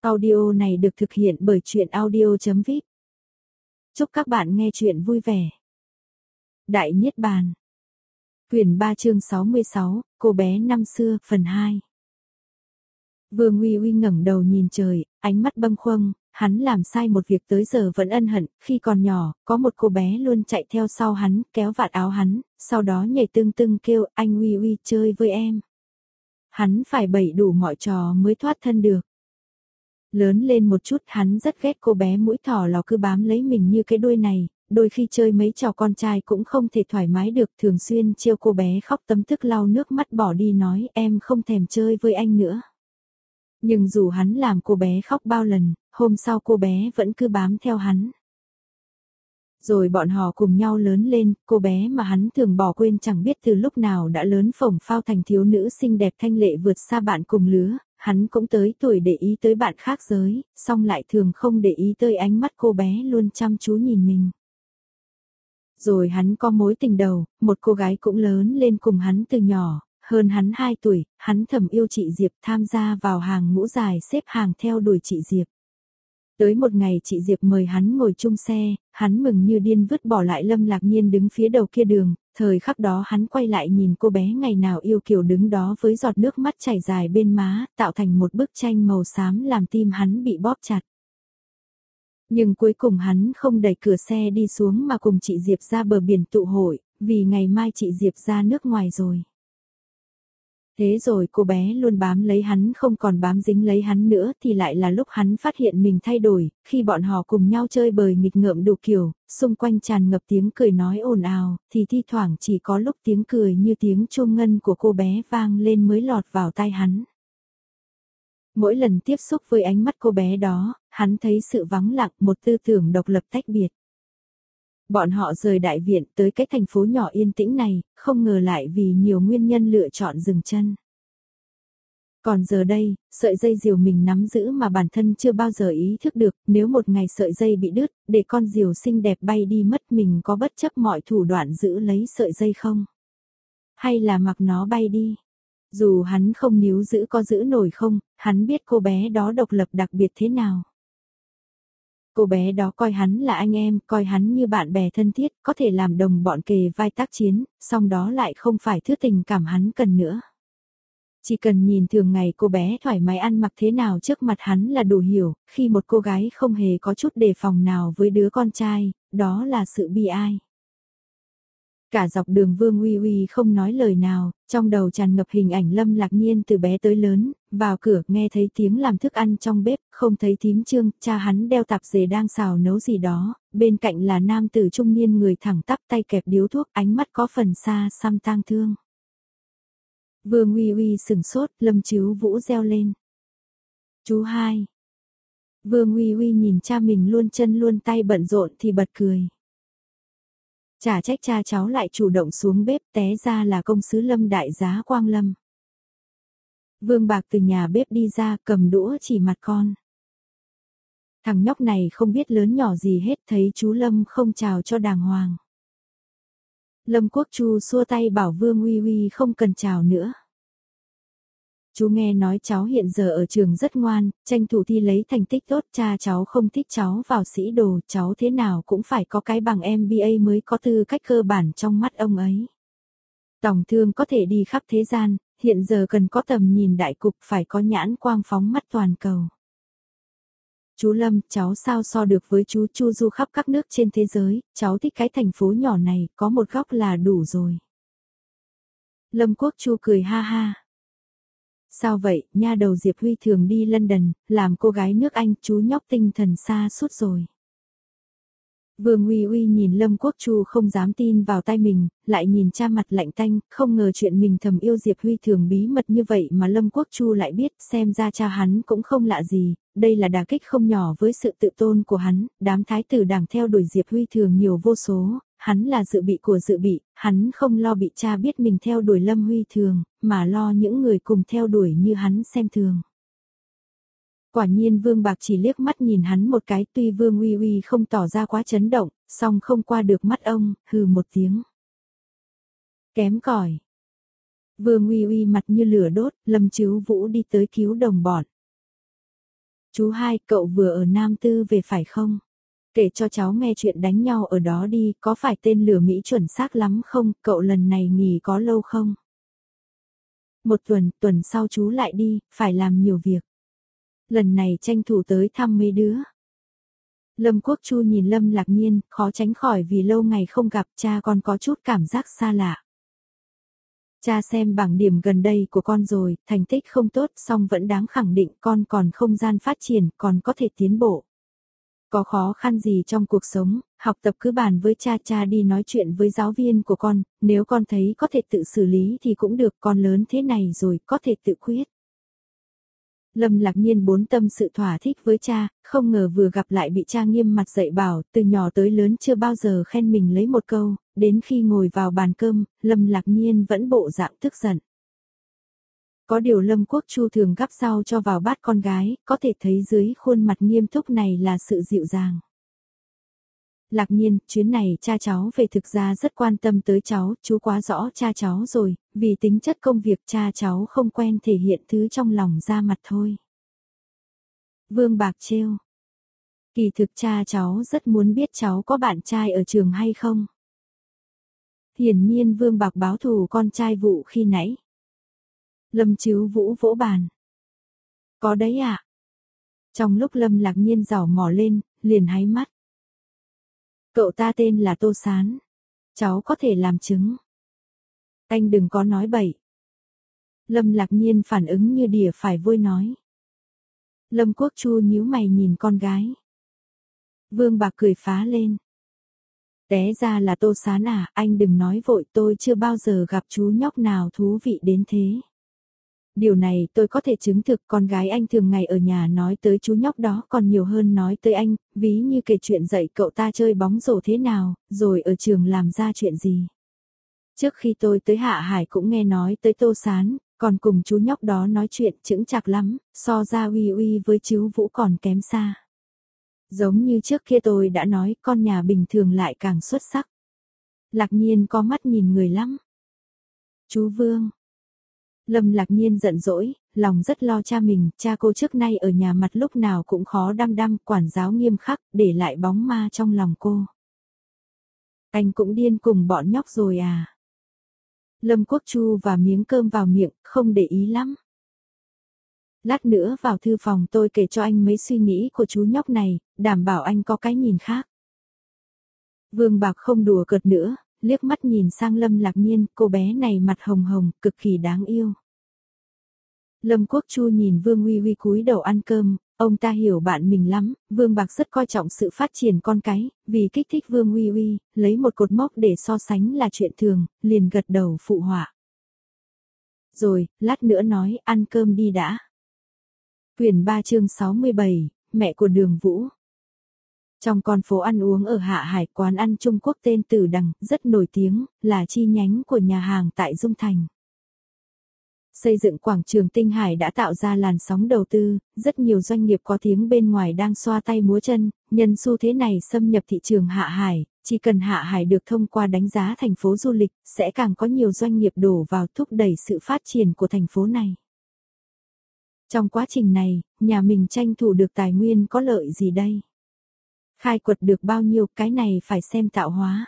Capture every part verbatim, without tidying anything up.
Audio này được thực hiện bởi truyện audio chấm vip. Chúc các bạn nghe truyện vui vẻ. Đại Niết Bàn. Quyển ba chương sáu mươi sáu, cô bé năm xưa, phần hai. Vương Uy Uy ngẩng đầu nhìn trời, ánh mắt bâng khuâng, hắn làm sai một việc tới giờ vẫn ân hận, khi còn nhỏ, có một cô bé luôn chạy theo sau hắn, kéo vạt áo hắn, sau đó nhảy tưng tưng kêu, anh Uy Uy chơi với em. Hắn phải bày đủ mọi trò mới thoát thân được. Lớn lên một chút hắn rất ghét cô bé mũi thỏ lò cứ bám lấy mình như cái đuôi này, đôi khi chơi mấy trò con trai cũng không thể thoải mái được, thường xuyên trêu cô bé khóc tấm tức lau nước mắt bỏ đi nói em không thèm chơi với anh nữa. Nhưng dù hắn làm cô bé khóc bao lần, hôm sau cô bé vẫn cứ bám theo hắn. Rồi bọn họ cùng nhau lớn lên, cô bé mà hắn thường bỏ quên chẳng biết từ lúc nào đã lớn phồng phao thành thiếu nữ xinh đẹp thanh lệ vượt xa bạn cùng lứa. Hắn cũng tới tuổi để ý tới bạn khác giới, song lại thường không để ý tới ánh mắt cô bé luôn chăm chú nhìn mình. Rồi hắn có mối tình đầu, một cô gái cũng lớn lên cùng hắn từ nhỏ, hơn hắn hai tuổi, hắn thầm yêu chị Diệp, tham gia vào hàng ngũ dài xếp hàng theo đuổi chị Diệp. Tới một ngày chị Diệp mời hắn ngồi chung xe, hắn mừng như điên vứt bỏ lại Lâm Lạc Nhiên đứng phía đầu kia đường, thời khắc đó hắn quay lại nhìn cô bé ngày nào yêu kiều đứng đó với giọt nước mắt chảy dài bên má, tạo thành một bức tranh màu xám làm tim hắn bị bóp chặt. Nhưng cuối cùng hắn không đẩy cửa xe đi xuống mà cùng chị Diệp ra bờ biển tụ hội, vì ngày mai chị Diệp ra nước ngoài rồi. Thế rồi cô bé luôn bám lấy hắn không còn bám dính lấy hắn nữa thì lại là lúc hắn phát hiện mình thay đổi, khi bọn họ cùng nhau chơi bời nghịch ngợm đủ kiểu, xung quanh tràn ngập tiếng cười nói ồn ào, thì thi thoảng chỉ có lúc tiếng cười như tiếng chuông ngân của cô bé vang lên mới lọt vào tai hắn. Mỗi lần tiếp xúc với ánh mắt cô bé đó, hắn thấy sự vắng lặng, một tư tưởng độc lập tách biệt. Bọn họ rời đại viện tới cái thành phố nhỏ yên tĩnh này, không ngờ lại vì nhiều nguyên nhân lựa chọn dừng chân. Còn giờ đây, sợi dây diều mình nắm giữ mà bản thân chưa bao giờ ý thức được, nếu một ngày sợi dây bị đứt, để con diều xinh đẹp bay đi mất mình có bất chấp mọi thủ đoạn giữ lấy sợi dây không? Hay là mặc nó bay đi? Dù hắn không níu giữ có giữ nổi không, hắn biết cô bé đó độc lập đặc biệt thế nào. Cô bé đó coi hắn là anh em, coi hắn như bạn bè thân thiết, có thể làm đồng bọn kề vai tác chiến, song đó lại không phải thứ tình cảm hắn cần nữa. Chỉ cần nhìn thường ngày cô bé thoải mái ăn mặc thế nào trước mặt hắn là đủ hiểu, khi một cô gái không hề có chút đề phòng nào với đứa con trai, đó là sự bi ai. Cả dọc đường Vương Uy Uy không nói lời nào, trong đầu tràn ngập hình ảnh Lâm Lạc Nhiên từ bé tới lớn, vào cửa nghe thấy tiếng làm thức ăn trong bếp, không thấy thím Trương, cha hắn đeo tạp dề đang xào nấu gì đó, bên cạnh là nam tử trung niên người thẳng tắp tay kẹp điếu thuốc, ánh mắt có phần xa xăm tang thương. Vương Uy Uy sừng sốt, Lâm Chíu Vũ reo lên. Chú hai. Vương Uy Uy nhìn cha mình luôn chân luôn tay bận rộn thì bật cười. Chả trách cha cháu lại chủ động xuống bếp, té ra là công sứ Lâm đại giá Quang Lâm. Vương Bạc từ nhà bếp đi ra cầm đũa chỉ mặt con. Thằng nhóc này không biết lớn nhỏ gì hết, thấy chú Lâm không chào cho đàng hoàng. Lâm Quốc Chu xua tay bảo Vương Uy Uy không cần chào nữa. Chú nghe nói cháu hiện giờ ở trường rất ngoan, tranh thủ thi lấy thành tích tốt, cha cháu không thích cháu vào sĩ đồ, cháu thế nào cũng phải có cái bằng em bê a mới có tư cách cơ bản trong mắt ông ấy. Tòng Thương có thể đi khắp thế gian, hiện giờ cần có tầm nhìn đại cục, phải có nhãn quang phóng mắt toàn cầu. Chú Lâm, cháu sao so được với chú Chu du khắp các nước trên thế giới, cháu thích cái thành phố nhỏ này, có một góc là đủ rồi. Lâm Quốc Chu cười ha ha. Sao vậy, nha đầu Diệp Huy thường đi London, làm cô gái nước Anh, chú nhóc tinh thần xa suốt rồi. Vương Uy Uy nhìn Lâm Quốc Chu không dám tin vào tai mình, lại nhìn cha mặt lạnh tanh, không ngờ chuyện mình thầm yêu Diệp Huy thường bí mật như vậy mà Lâm Quốc Chu lại biết, xem ra cha hắn cũng không lạ gì, đây là đả kích không nhỏ với sự tự tôn của hắn, đám thái tử đảng theo đuổi Diệp Huy thường nhiều vô số, hắn là dự bị của dự bị, hắn không lo bị cha biết mình theo đuổi Lâm Huy thường, mà lo những người cùng theo đuổi như hắn xem thường. Quả nhiên Vương Bạc chỉ liếc mắt nhìn hắn một cái, tuy Vương Uy Uy không tỏ ra quá chấn động, song không qua được mắt ông, hừ một tiếng. Kém cỏi. Vương Uy Uy mặt như lửa đốt, Lâm Chíu Vũ đi tới cứu đồng bọn. Chú hai, cậu vừa ở Nam Tư về phải không? Kể cho cháu nghe chuyện đánh nhau ở đó đi, có phải tên lửa Mỹ chuẩn xác lắm không, cậu lần này nghỉ có lâu không? Một tuần, tuần sau chú lại đi, phải làm nhiều việc. Lần này tranh thủ tới thăm mấy đứa. Lâm Quốc Chu nhìn Lâm Lạc Nhiên, khó tránh khỏi vì lâu ngày không gặp cha con có chút cảm giác xa lạ. Cha xem bảng điểm gần đây của con rồi, thành tích không tốt song vẫn đáng khẳng định con còn không gian phát triển, còn có thể tiến bộ. Có khó khăn gì trong cuộc sống, học tập cứ bàn với cha, cha đi nói chuyện với giáo viên của con, nếu con thấy có thể tự xử lý thì cũng được, con lớn thế này rồi, có thể tự quyết. Lâm Lạc Nhiên bốn tâm sự thỏa thích với cha, không ngờ vừa gặp lại bị cha nghiêm mặt dạy bảo, từ nhỏ tới lớn chưa bao giờ khen mình lấy một câu, đến khi ngồi vào bàn cơm, Lâm Lạc Nhiên vẫn bộ dạng tức giận. Có điều Lâm Quốc Chu thường gắp rau cho vào bát con gái, có thể thấy dưới khuôn mặt nghiêm túc này là sự dịu dàng. Lạc Nhiên, chuyến này cha cháu về thực ra rất quan tâm tới cháu, chú quá rõ cha cháu rồi, vì tính chất công việc cha cháu không quen thể hiện thứ trong lòng ra mặt thôi. Vương Bạc trêu. Kỳ thực cha cháu rất muốn biết cháu có bạn trai ở trường hay không. Hiển nhiên Vương Bạc báo thù con trai vụ khi nãy. Lâm Chứu Vũ vỗ bàn. Có đấy ạ. À? Trong lúc Lâm Lạc Nhiên giỏ mỏ lên, liền háy mắt. Cậu ta tên là Tô Sán. Cháu có thể làm chứng. Anh đừng có nói bậy. Lâm Lạc Nhiên phản ứng như đỉa phải vôi nói. Lâm Quốc Chu nhíu mày nhìn con gái. Vương Bạc cười phá lên. Té ra là Tô Sán à, anh đừng nói vội, tôi chưa bao giờ gặp chú nhóc nào thú vị đến thế. Điều này tôi có thể chứng thực, con gái anh thường ngày ở nhà nói tới chú nhóc đó còn nhiều hơn nói tới anh, ví như kể chuyện dạy cậu ta chơi bóng rổ thế nào, rồi ở trường làm ra chuyện gì. Trước khi tôi tới Hạ Hải cũng nghe nói tới Tô Sán, còn cùng chú nhóc đó nói chuyện chững chạc lắm, so ra uy uy với chú Vũ còn kém xa. Giống như trước kia tôi đã nói, con nhà bình thường lại càng xuất sắc. Lạc Nhiên có mắt nhìn người lắm. Chú Vương. Lâm Lạc Nhiên giận dỗi, lòng rất lo cha mình, cha cô trước nay ở nhà mặt lúc nào cũng khó đăm đăm, quản giáo nghiêm khắc, để lại bóng ma trong lòng cô. Anh cũng điên cùng bọn nhóc rồi à? Lâm Quốc Chu và miếng cơm vào miệng, không để ý lắm. Lát nữa vào thư phòng tôi kể cho anh mấy suy nghĩ của chú nhóc này, đảm bảo anh có cái nhìn khác. Vương Bạc không đùa cợt nữa, liếc mắt nhìn sang Lâm Lạc Nhiên, cô bé này mặt hồng hồng, cực kỳ đáng yêu. Lâm Quốc Chu nhìn Vương Uy Uy cúi đầu ăn cơm, ông ta hiểu bạn mình lắm, Vương Bạc rất coi trọng sự phát triển con cái, vì kích thích Vương Uy Uy, lấy một cột mốc để so sánh là chuyện thường, liền gật đầu phụ họa. Rồi, lát nữa nói, ăn cơm đi đã. Quyển ba chương sáu mươi bảy, mẹ của Đường Vũ. Trong con phố ăn uống ở Hạ Hải, quán ăn Trung Quốc tên Tử Đằng, rất nổi tiếng, là chi nhánh của nhà hàng tại Dung Thành. Xây dựng quảng trường Tinh Hải đã tạo ra làn sóng đầu tư, rất nhiều doanh nghiệp có tiếng bên ngoài đang xoa tay múa chân, nhân xu thế này xâm nhập thị trường Hạ Hải, chỉ cần Hạ Hải được thông qua đánh giá thành phố du lịch, sẽ càng có nhiều doanh nghiệp đổ vào thúc đẩy sự phát triển của thành phố này. Trong quá trình này, nhà mình tranh thủ được tài nguyên có lợi gì đây? Khai quật được bao nhiêu, cái này phải xem tạo hóa.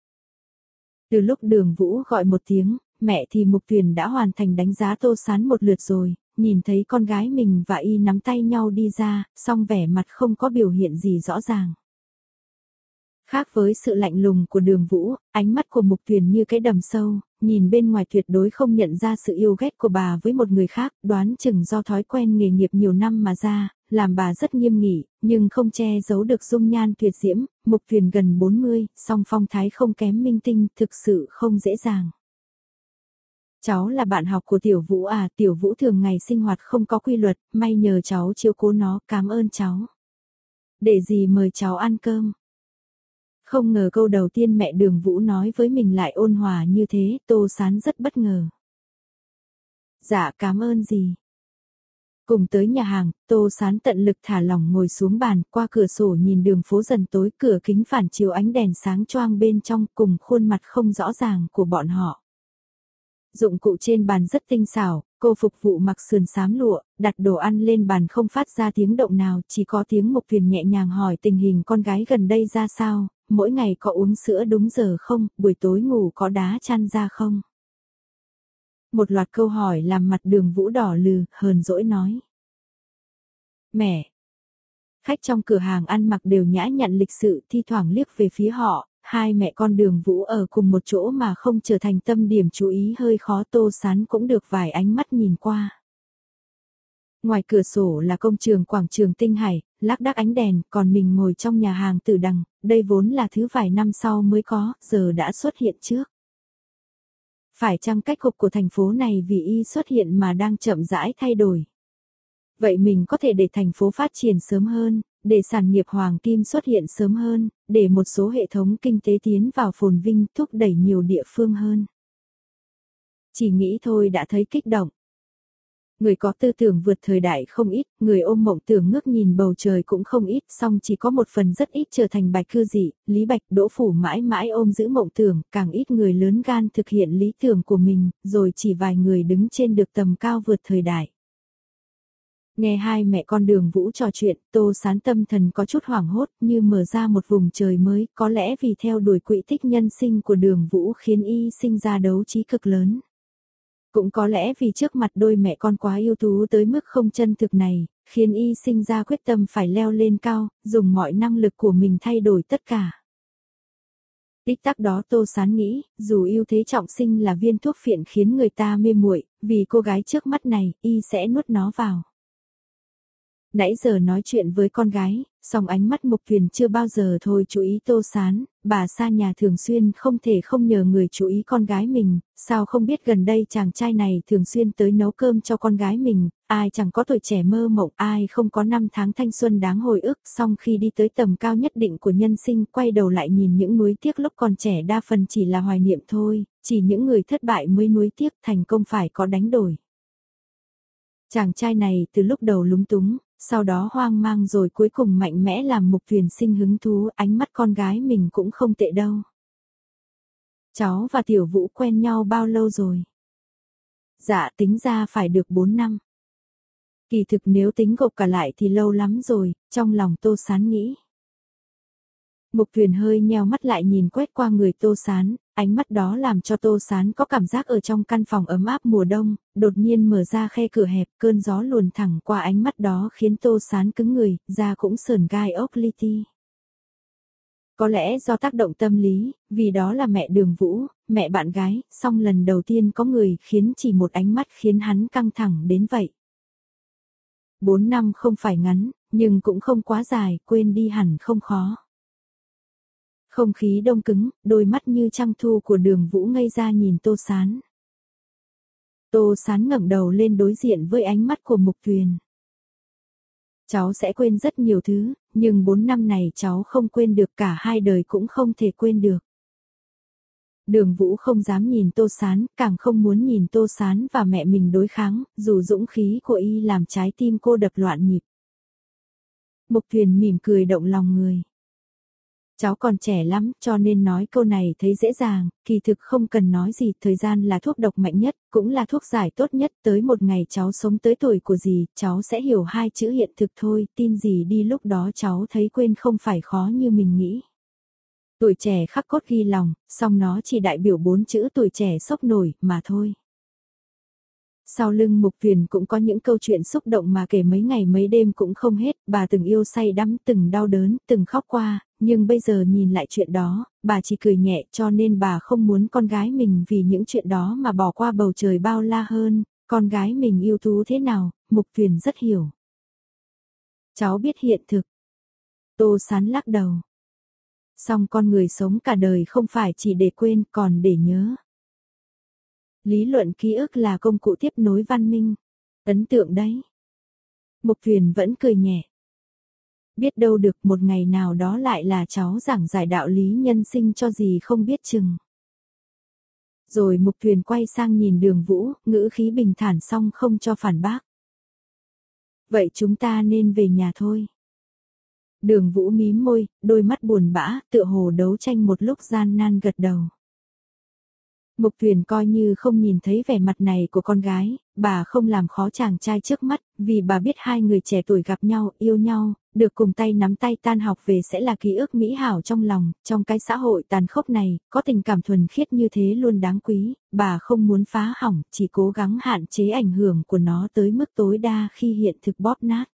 Từ lúc Đường Vũ gọi một tiếng, mẹ thì Mục Tuyền đã hoàn thành đánh giá Tô Sán một lượt rồi, nhìn thấy con gái mình và y nắm tay nhau đi ra, song vẻ mặt không có biểu hiện gì rõ ràng. Khác với sự lạnh lùng của Đường Vũ, ánh mắt của Mục Tuyền như cái đầm sâu, nhìn bên ngoài tuyệt đối không nhận ra sự yêu ghét của bà với một người khác, đoán chừng do thói quen nghề nghiệp nhiều năm mà ra, làm bà rất nghiêm nghị, nhưng không che giấu được dung nhan tuyệt diễm. Mục Tuyền gần bốn mươi, song phong thái không kém minh tinh, thực sự không dễ dàng. Cháu là bạn học của Tiểu Vũ à, Tiểu Vũ thường ngày sinh hoạt không có quy luật, may nhờ cháu chiếu cố nó, cảm ơn cháu. Để gì mời cháu ăn cơm. Không ngờ câu đầu tiên mẹ Đường Vũ nói với mình lại ôn hòa như thế, Tô Sán rất bất ngờ. Dạ cảm ơn gì. Cùng tới nhà hàng, Tô Sán tận lực thả lỏng ngồi xuống bàn, qua cửa sổ nhìn đường phố dần tối, cửa kính phản chiếu ánh đèn sáng choang bên trong cùng khuôn mặt không rõ ràng của bọn họ. Dụng cụ trên bàn rất tinh xảo, Cô phục vụ mặc sườn xám lụa, đặt đồ ăn lên bàn không phát ra tiếng động nào, chỉ có tiếng Mục Tuyền nhẹ nhàng hỏi tình hình con gái gần đây ra sao, mỗi ngày có uống sữa đúng giờ không, buổi tối ngủ có đá chăn ra không. Một loạt câu hỏi làm mặt Đường Vũ đỏ lừ, hờn dỗi nói. Mẹ! Khách trong cửa hàng ăn mặc đều nhã nhặn lịch sự, thi thoảng liếc về phía họ, hai mẹ con Đường Vũ ở cùng một chỗ mà không trở thành tâm điểm chú ý hơi khó. Tô Sán cũng được vài ánh mắt nhìn qua. Ngoài cửa sổ là công trường quảng trường Tinh Hải, lác đác ánh đèn, còn mình ngồi trong nhà hàng Tử Đằng, đây vốn là thứ vài năm sau mới có, giờ đã xuất hiện trước. Phải chăng cách cục của thành phố này vì y xuất hiện mà đang chậm rãi thay đổi? Vậy mình có thể để thành phố phát triển sớm hơn, để sản nghiệp hoàng kim xuất hiện sớm hơn, để một số hệ thống kinh tế tiến vào phồn vinh thúc đẩy nhiều địa phương hơn. Chỉ nghĩ thôi đã thấy kích động. Người có tư tưởng vượt thời đại không ít, người ôm mộng tưởng ngước nhìn bầu trời cũng không ít, song chỉ có một phần rất ít trở thành bạch cư dị, Lý Bạch, Đỗ Phủ mãi mãi ôm giữ mộng tưởng, càng ít người lớn gan thực hiện lý tưởng của mình, rồi chỉ vài người đứng trên được tầm cao vượt thời đại. Nghe hai mẹ con Đường Vũ trò chuyện, Tô Sán tâm thần có chút hoảng hốt, như mở ra một vùng trời mới, có lẽ vì theo đuổi quỹ tích nhân sinh của Đường Vũ khiến y sinh ra đấu trí cực lớn. Cũng có lẽ vì trước mặt đôi mẹ con quá ưu tú tới mức không chân thực này, khiến y sinh ra quyết tâm phải leo lên cao, dùng mọi năng lực của mình thay đổi tất cả. Tích tắc đó Tô Sán nghĩ, dù ưu thế trọng sinh là viên thuốc phiện khiến người ta mê muội, vì cô gái trước mắt này, y sẽ nuốt nó vào. Nãy giờ nói chuyện với con gái, song ánh mắt Mục Tuyền chưa bao giờ thôi chú ý Tô Sán, bà xa nhà thường xuyên không thể không nhờ người chú ý con gái mình, sao không biết gần đây chàng trai này thường xuyên tới nấu cơm cho con gái mình, ai chẳng có tuổi trẻ mơ mộng, ai không có năm tháng thanh xuân đáng hồi ức, song khi đi tới tầm cao nhất định của nhân sinh quay đầu lại nhìn những nuối tiếc lúc còn trẻ đa phần chỉ là hoài niệm thôi, chỉ những người thất bại mới nuối tiếc, thành công phải có đánh đổi. Chàng trai này từ lúc đầu lúng túng, sau đó hoang mang rồi cuối cùng mạnh mẽ làm Mục Tuyền sinh hứng thú, ánh mắt con gái mình cũng không tệ đâu. Cháu và Tiểu Vũ quen nhau bao lâu rồi? Dạ tính ra phải được bốn năm. Kỳ thực nếu tính gộp cả lại thì lâu lắm rồi, trong lòng Tô Sán nghĩ. Mục Tuyền hơi nheo mắt lại nhìn quét qua người Tô Sán, ánh mắt đó làm cho Tô Sán có cảm giác ở trong căn phòng ấm áp mùa đông, đột nhiên mở ra khe cửa hẹp, cơn gió luồn thẳng qua ánh mắt đó khiến Tô Sán cứng người, da cũng sờn gai ốc li ti. Có lẽ do tác động tâm lý, vì đó là mẹ Đường Vũ, mẹ bạn gái, song lần đầu tiên có người khiến chỉ một ánh mắt khiến hắn căng thẳng đến vậy. Bốn năm không phải ngắn, nhưng cũng không quá dài, quên đi hẳn không khó. Không khí đông cứng, đôi mắt như trăng thu của Đường Vũ ngây ra nhìn Tô Sán. Tô Sán ngẩng đầu lên đối diện với ánh mắt của Mục Tuyền. Cháu sẽ quên rất nhiều thứ, nhưng bốn năm này cháu không quên được, cả hai đời cũng không thể quên được. Đường Vũ không dám nhìn Tô Sán, càng không muốn nhìn Tô Sán và mẹ mình đối kháng, dù dũng khí của y làm trái tim cô đập loạn nhịp. Mục Tuyền mỉm cười động lòng người. Cháu còn trẻ lắm, cho nên nói câu này thấy dễ dàng, kỳ thực không cần nói gì, thời gian là thuốc độc mạnh nhất, cũng là thuốc giải tốt nhất, tới một ngày cháu sống tới tuổi của gì, cháu sẽ hiểu hai chữ hiện thực thôi, tin gì đi lúc đó cháu thấy quên không phải khó như mình nghĩ. Tuổi trẻ khắc cốt ghi lòng, song nó chỉ đại biểu bốn chữ tuổi trẻ sốc nổi, mà thôi. Sau lưng Mục Tuyền cũng có những câu chuyện xúc động mà kể mấy ngày mấy đêm cũng không hết, bà từng yêu say đắm, từng đau đớn, từng khóc qua, nhưng bây giờ nhìn lại chuyện đó, bà chỉ cười nhẹ, cho nên bà không muốn con gái mình vì những chuyện đó mà bỏ qua bầu trời bao la hơn, con gái mình ưu tú thế nào, Mục Tuyền rất hiểu. Cháu biết hiện thực. Tô Sán lắc đầu. Song con người sống cả đời không phải chỉ để quên, còn để nhớ. Lý luận ký ức là công cụ tiếp nối văn minh. Ấn tượng đấy. Mục Tuyền vẫn cười nhẹ. Biết đâu được một ngày nào đó lại là cháu giảng giải đạo lý nhân sinh cho gì không biết chừng. Rồi Mục Tuyền quay sang nhìn Đường Vũ, ngữ khí bình thản song không cho phản bác. Vậy chúng ta nên về nhà thôi. Đường Vũ mím môi, đôi mắt buồn bã, tựa hồ đấu tranh một lúc gian nan gật đầu. Mục Tuyền coi như không nhìn thấy vẻ mặt này của con gái, bà không làm khó chàng trai trước mắt, vì bà biết hai người trẻ tuổi gặp nhau, yêu nhau, được cùng tay nắm tay tan học về sẽ là ký ức mỹ hảo trong lòng, trong cái xã hội tàn khốc này, có tình cảm thuần khiết như thế luôn đáng quý, bà không muốn phá hỏng, chỉ cố gắng hạn chế ảnh hưởng của nó tới mức tối đa khi hiện thực bóp nát.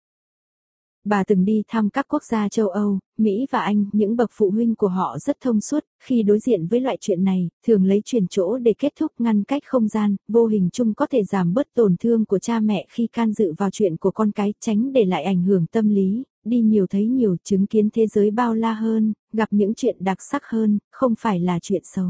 Bà từng đi thăm các quốc gia châu Âu, Mỹ và Anh, những bậc phụ huynh của họ rất thông suốt, khi đối diện với loại chuyện này, thường lấy chuyển chỗ để kết thúc ngăn cách không gian, vô hình chung có thể giảm bớt tổn thương của cha mẹ khi can dự vào chuyện của con cái, tránh để lại ảnh hưởng tâm lý, đi nhiều thấy nhiều, chứng kiến thế giới bao la hơn, gặp những chuyện đặc sắc hơn, không phải là chuyện xấu.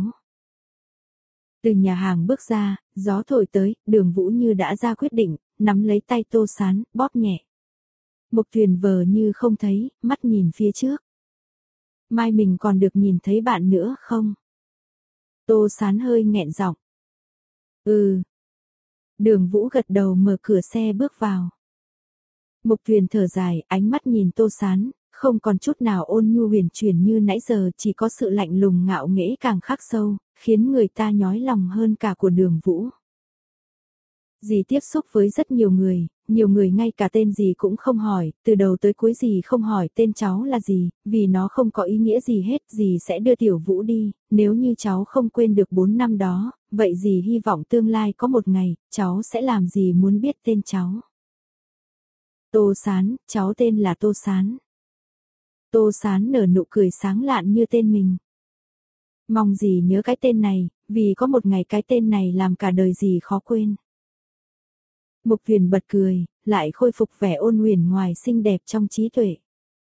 Từ nhà hàng bước ra, gió thổi tới, Đường Vũ như đã ra quyết định, nắm lấy tay Tô Sán, bóp nhẹ. Mục Tuyền vờ như không thấy, mắt nhìn phía trước. Mai mình còn được nhìn thấy bạn nữa không? Tô Sán hơi nghẹn giọng. Ừ. Đường Vũ gật đầu mở cửa xe bước vào. Mục Tuyền thở dài, ánh mắt nhìn Tô Sán, không còn chút nào ôn nhu huyền chuyển như nãy giờ, chỉ có sự lạnh lùng ngạo nghễ càng khắc sâu, khiến người ta nhói lòng hơn cả của Đường Vũ. Dì tiếp xúc với rất nhiều người, nhiều người ngay cả tên dì cũng không hỏi, từ đầu tới cuối dì không hỏi tên cháu là gì, vì nó không có ý nghĩa gì hết, dì sẽ đưa Tiểu Vũ đi, nếu như cháu không quên được bốn năm đó, vậy dì hy vọng tương lai có một ngày, cháu sẽ làm gì muốn biết tên cháu. Tô Sán, cháu tên là Tô Sán. Tô Sán nở nụ cười sáng lạn như tên mình. Mong dì nhớ cái tên này, vì có một ngày cái tên này làm cả đời dì khó quên. Mục Tuyền bật cười, lại khôi phục vẻ ôn huyền ngoài xinh đẹp trong trí tuệ.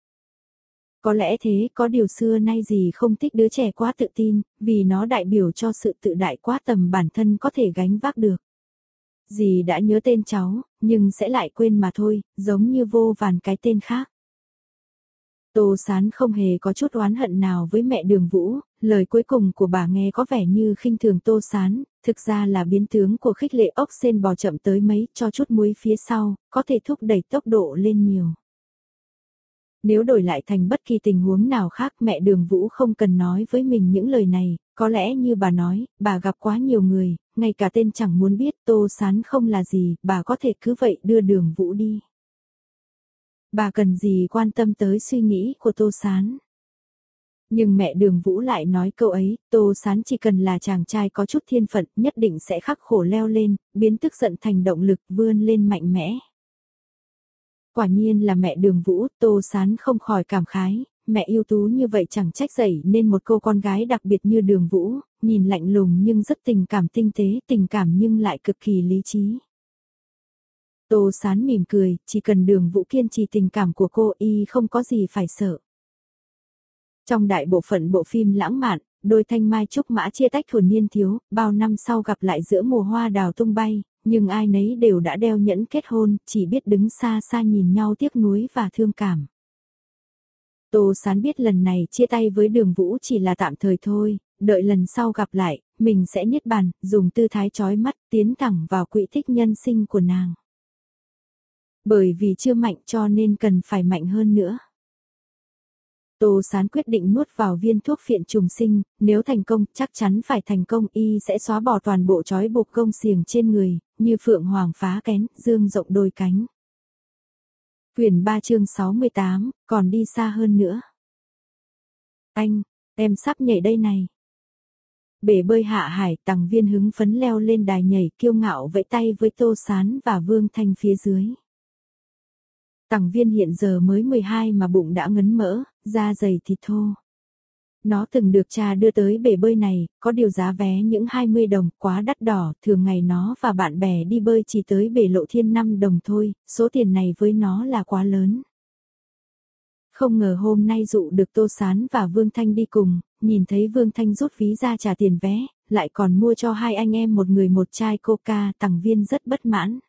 Có lẽ thế, có điều xưa nay dì không thích đứa trẻ quá tự tin, vì nó đại biểu cho sự tự đại quá tầm bản thân có thể gánh vác được. Dì đã nhớ tên cháu, nhưng sẽ lại quên mà thôi, giống như vô vàn cái tên khác. Tô Sán không hề có chút oán hận nào với mẹ Đường Vũ, lời cuối cùng của bà nghe có vẻ như khinh thường Tô Sán, thực ra là biến tướng của khích lệ ốc sên bò chậm tới mấy, cho chút muối phía sau, có thể thúc đẩy tốc độ lên nhiều. Nếu đổi lại thành bất kỳ tình huống nào khác, mẹ Đường Vũ không cần nói với mình những lời này, có lẽ như bà nói, bà gặp quá nhiều người, ngay cả tên chẳng muốn biết, Tô Sán không là gì, bà có thể cứ vậy đưa Đường Vũ đi. Bà cần gì quan tâm tới suy nghĩ của Tô Sán. Nhưng mẹ Đường Vũ lại nói câu ấy, Tô Sán chỉ cần là chàng trai có chút thiên phận, nhất định sẽ khắc khổ leo lên, biến tức giận thành động lực vươn lên mạnh mẽ. Quả nhiên là mẹ Đường Vũ, Tô Sán không khỏi cảm khái, mẹ ưu tú như vậy chẳng trách dậy nên một cô con gái đặc biệt như Đường Vũ, nhìn lạnh lùng nhưng rất tình cảm tinh tế, tình cảm nhưng lại cực kỳ lý trí. Tô Sán mỉm cười, chỉ cần Đường Vũ kiên trì tình cảm của cô y không có gì phải sợ. Trong đại bộ phận bộ phim lãng mạn, đôi thanh mai trúc mã chia tách thuở niên thiếu, bao năm sau gặp lại giữa mùa hoa đào tung bay, nhưng ai nấy đều đã đeo nhẫn kết hôn, chỉ biết đứng xa xa nhìn nhau tiếc nuối và thương cảm. Tô Sán biết lần này chia tay với Đường Vũ chỉ là tạm thời thôi, đợi lần sau gặp lại, mình sẽ niết bàn, dùng tư thái chói mắt tiến thẳng vào quỹ tích nhân sinh của nàng. Bởi vì chưa mạnh cho nên cần phải mạnh hơn nữa. Tô Sán quyết định nuốt vào viên thuốc phiện trùng sinh, nếu thành công, chắc chắn phải thành công, y sẽ xóa bỏ toàn bộ trói buộc gông xiềng trên người, như phượng hoàng phá kén, dương rộng đôi cánh. Quyển ba chương sáu mươi tám, còn đi xa hơn nữa. Anh, em sắp nhảy đây này. Bể bơi hạ hải, Tằng Viên hứng phấn leo lên đài nhảy, kiêu ngạo vẫy tay với Tô Sán và Vương Thanh phía dưới. Tằng Viên hiện giờ mới mười hai mà bụng đã ngấn mỡ, da dày thịt thô. Nó từng được cha đưa tới bể bơi này, có điều giá vé những hai mươi đồng, quá đắt đỏ, thường ngày nó và bạn bè đi bơi chỉ tới bể Lộ Thiên năm đồng thôi, số tiền này với nó là quá lớn. Không ngờ hôm nay dụ được Tô Sán và Vương Thanh đi cùng, nhìn thấy Vương Thanh rút ví ra trả tiền vé, lại còn mua cho hai anh em một người một chai coca, Tằng Viên rất bất mãn.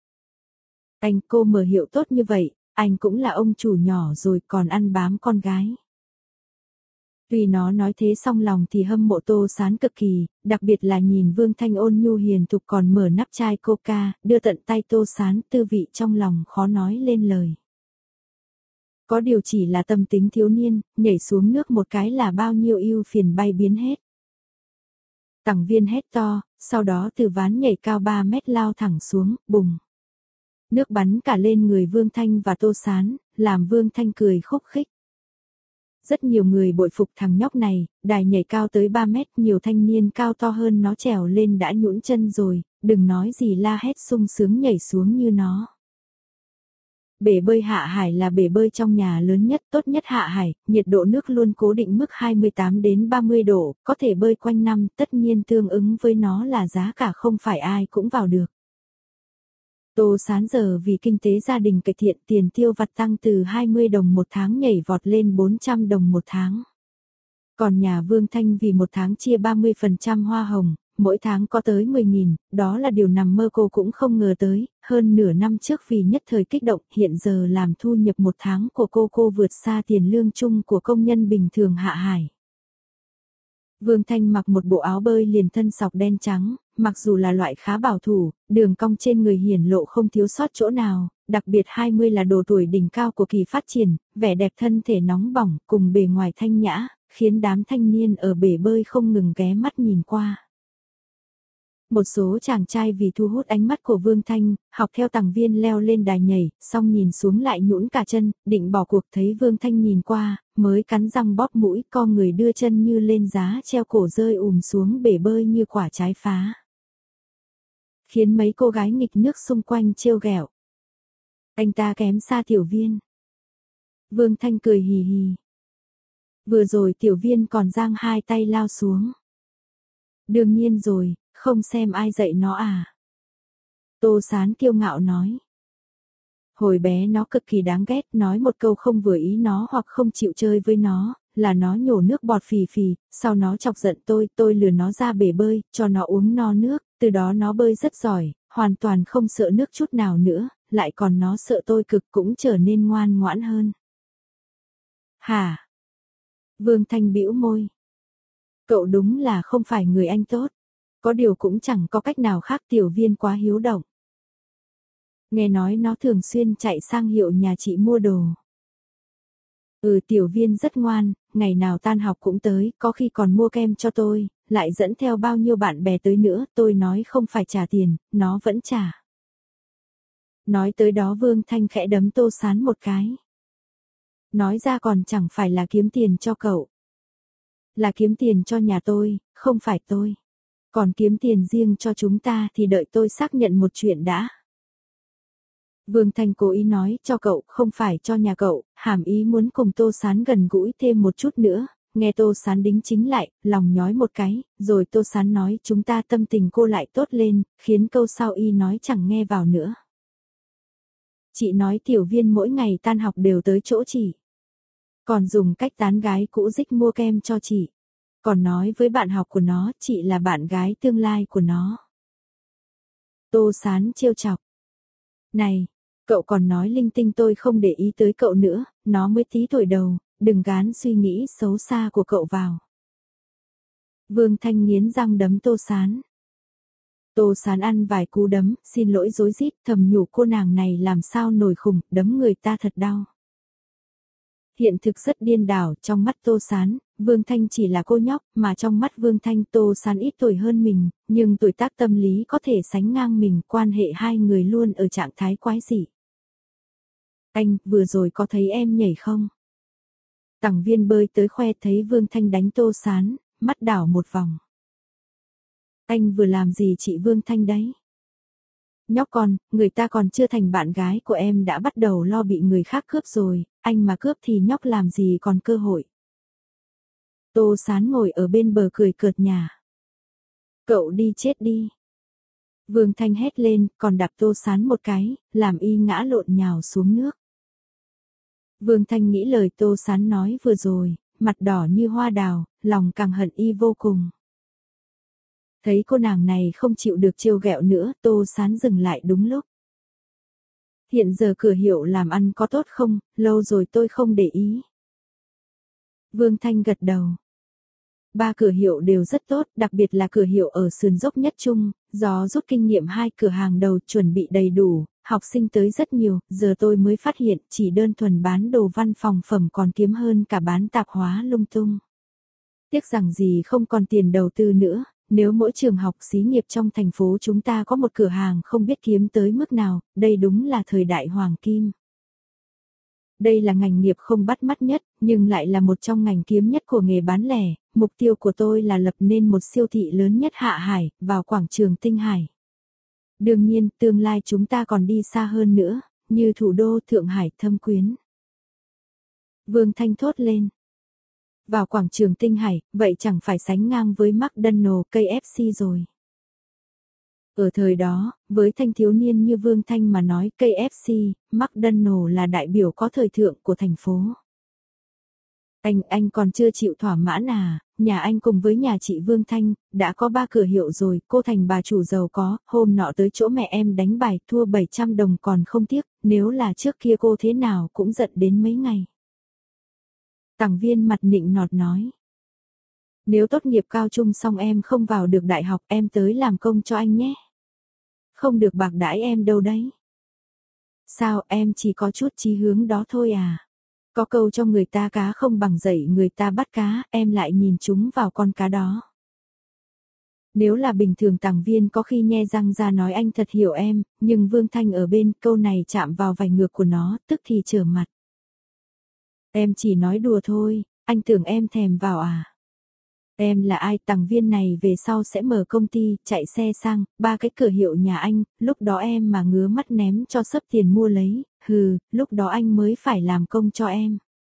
Anh, cô mở hiệu tốt như vậy, anh cũng là ông chủ nhỏ rồi còn ăn bám con gái. Tuy nó nói thế song lòng thì hâm mộ Tô Sán cực kỳ, đặc biệt là nhìn Vương Thanh ôn nhu hiền thục còn mở nắp chai coca, đưa tận tay Tô Sán, tư vị trong lòng khó nói lên lời. Có điều chỉ là tâm tính thiếu niên, nhảy xuống nước một cái là bao nhiêu ưu phiền bay biến hết. Tằng Viên hét to, sau đó từ ván nhảy cao ba mét lao thẳng xuống, bùng. Nước bắn cả lên người Vương Thanh và Tô Sán, làm Vương Thanh cười khúc khích. Rất nhiều người bội phục thằng nhóc này, đài nhảy cao tới ba mét, nhiều thanh niên cao to hơn nó trèo lên đã nhũn chân rồi, đừng nói gì la hét sung sướng nhảy xuống như nó. Bể bơi Hạ Hải là bể bơi trong nhà lớn nhất, tốt nhất Hạ Hải, nhiệt độ nước luôn cố định mức hai mươi tám đến ba mươi độ, có thể bơi quanh năm, tất nhiên tương ứng với nó là giá cả không phải ai cũng vào được. Tô Sán giờ vì kinh tế gia đình cải thiện, tiền tiêu vặt tăng từ hai mươi đồng một tháng nhảy vọt lên bốn trăm đồng một tháng. Còn nhà Vương Thanh vì một tháng chia ba mươi phần trăm hoa hồng, mỗi tháng có tới mười nghìn, đó là điều nằm mơ cô cũng không ngờ tới, hơn nửa năm trước vì nhất thời kích động, hiện giờ làm thu nhập một tháng của cô cô vượt xa tiền lương chung của công nhân bình thường Hạ Hải. Vương Thanh mặc một bộ áo bơi liền thân sọc đen trắng, mặc dù là loại khá bảo thủ, đường cong trên người hiển lộ không thiếu sót chỗ nào, đặc biệt hai mươi là độ tuổi đỉnh cao của kỳ phát triển, vẻ đẹp thân thể nóng bỏng cùng bề ngoài thanh nhã, khiến đám thanh niên ở bể bơi không ngừng ghé mắt nhìn qua. Một số chàng trai vì thu hút ánh mắt của Vương Thanh, học theo Tằng Viên leo lên đài nhảy, xong nhìn xuống lại nhũn cả chân, định bỏ cuộc thấy Vương Thanh nhìn qua, mới cắn răng bóp mũi, co người đưa chân như lên giá treo cổ rơi ùm xuống bể bơi như quả trái phá. Khiến mấy cô gái nghịch nước xung quanh trêu ghẹo. Anh ta kém xa Tiểu Viên. Vương Thanh cười hì hì. Vừa rồi Tiểu Viên còn giang hai tay lao xuống. Đương nhiên rồi, không xem ai dạy nó à. Tô Sán kiêu ngạo nói. Hồi bé nó cực kỳ đáng ghét, nói một câu không vừa ý nó hoặc không chịu chơi với nó, là nó nhổ nước bọt phì phì, sau nó chọc giận tôi, tôi lừa nó ra bể bơi, cho nó uống no nước, từ đó nó bơi rất giỏi, hoàn toàn không sợ nước chút nào nữa, lại còn nó sợ tôi cực cũng trở nên ngoan ngoãn hơn. Hả? Vương Thanh bĩu môi. Cậu đúng là không phải người anh tốt. Có điều cũng chẳng có cách nào khác, Tiểu Viên quá hiếu động. Nghe nói nó thường xuyên chạy sang hiệu nhà chị mua đồ. Ừ, Tiểu Viên rất ngoan, ngày nào tan học cũng tới, có khi còn mua kem cho tôi, lại dẫn theo bao nhiêu bạn bè tới nữa, tôi nói không phải trả tiền, nó vẫn trả. Nói tới đó Vương Thanh khẽ đấm Tô Sán một cái. Nói ra còn chẳng phải là kiếm tiền cho cậu. Là kiếm tiền cho nhà tôi, không phải tôi. Còn kiếm tiền riêng cho chúng ta thì đợi tôi xác nhận một chuyện đã. Vương Thanh cố ý nói cho cậu, không phải cho nhà cậu, hàm ý muốn cùng Tô Sán gần gũi thêm một chút nữa, nghe Tô Sán đính chính lại, lòng nhói một cái, rồi Tô Sán nói chúng ta tâm tình cô lại tốt lên, khiến câu sau y nói chẳng nghe vào nữa. Chị nói Tiểu Viên mỗi ngày tan học đều tới chỗ chị. Còn dùng cách tán gái cũ dích mua kem cho chị. Còn nói với bạn học của nó, chị là bạn gái tương lai của nó. Tô Sán trêu chọc. Này, cậu còn nói linh tinh, tôi không để ý tới cậu nữa, nó mới tí tuổi đầu, đừng gán suy nghĩ xấu xa của cậu vào. Vương Thanh nghiến răng đấm Tô Sán. Tô Sán ăn vài cú đấm, xin lỗi rối rít, thầm nhủ cô nàng này làm sao nổi khùng, đấm người ta thật đau. Hiện thực rất điên đảo, trong mắt Tô Sán, Vương Thanh chỉ là cô nhóc, mà trong mắt Vương Thanh Tô Sán ít tuổi hơn mình, nhưng tuổi tác tâm lý có thể sánh ngang mình, quan hệ hai người luôn ở trạng thái quái dị. Anh, vừa rồi có thấy em nhảy không? Tằng Viên bơi tới khoe thấy Vương Thanh đánh Tô Sán, mắt đảo một vòng. Anh vừa làm gì chị Vương Thanh đấy? Nhóc con, người ta còn chưa thành bạn gái của em đã bắt đầu lo bị người khác cướp rồi, anh mà cướp thì nhóc làm gì còn cơ hội. Tô Sán ngồi ở bên bờ cười cợt nhả. Cậu đi chết đi. Vương Thanh hét lên, còn đạp Tô Sán một cái, làm y ngã lộn nhào xuống nước. Vương Thanh nghĩ lời Tô Sán nói vừa rồi, mặt đỏ như hoa đào, lòng càng hận y vô cùng. Thấy cô nàng này không chịu được trêu ghẹo nữa, Tô Sán dừng lại đúng lúc. Hiện giờ cửa hiệu làm ăn có tốt không, lâu rồi tôi không để ý. Vương Thanh gật đầu. Ba cửa hiệu đều rất tốt, đặc biệt là cửa hiệu ở sườn dốc nhất trung, do rút kinh nghiệm hai cửa hàng đầu chuẩn bị đầy đủ, học sinh tới rất nhiều, giờ tôi mới phát hiện chỉ đơn thuần bán đồ văn phòng phẩm còn kiếm hơn cả bán tạp hóa lung tung. Tiếc rằng gì không còn tiền đầu tư nữa, nếu mỗi trường học xí nghiệp trong thành phố chúng ta có một cửa hàng không biết kiếm tới mức nào, đây đúng là thời đại hoàng kim. Đây là ngành nghiệp không bắt mắt nhất, nhưng lại là một trong ngành kiếm nhất của nghề bán lẻ. Mục tiêu của tôi là lập nên một siêu thị lớn nhất Hạ Hải, vào quảng trường Tinh Hải. Đương nhiên, tương lai chúng ta còn đi xa hơn nữa, như thủ đô Thượng Hải Thâm Quyến. Vương Thanh thốt lên. Vào quảng trường Tinh Hải, vậy chẳng phải sánh ngang với McDonald's, ca ép xê rồi. Ở thời đó, với thanh thiếu niên như Vương Thanh mà nói ca ép xê, McDonald's là đại biểu có thời thượng của thành phố. Anh, anh còn chưa chịu thỏa mãn à, nhà anh cùng với nhà chị Vương Thanh, đã có ba cửa hiệu rồi, cô thành bà chủ giàu có, hôm nọ tới chỗ mẹ em đánh bài thua bảy trăm đồng còn không tiếc, nếu là trước kia cô thế nào cũng giận đến mấy ngày. Tằng Viên mặt nịnh nọt nói. Nếu tốt nghiệp cao trung xong em không vào được đại học em tới làm công cho anh nhé. Không được bạc đãi em đâu đấy. Sao em chỉ có chút chí hướng đó thôi à? Có câu cho người ta cá không bằng dạy người ta bắt cá, em lại nhìn chúng vào con cá đó. Nếu là bình thường Tằng Viên có khi nhe răng ra nói anh thật hiểu em, nhưng Vương Thanh ở bên câu này chạm vào vành ngược của nó, tức thì trở mặt. Em chỉ nói đùa thôi, anh tưởng em thèm vào à? Em là ai? Tằng Viên này về sau sẽ mở công ty, chạy xe sang, ba cái cửa hiệu nhà anh, lúc đó em mà ngứa mắt ném cho sấp tiền mua lấy, hừ, lúc đó anh mới phải làm công cho em.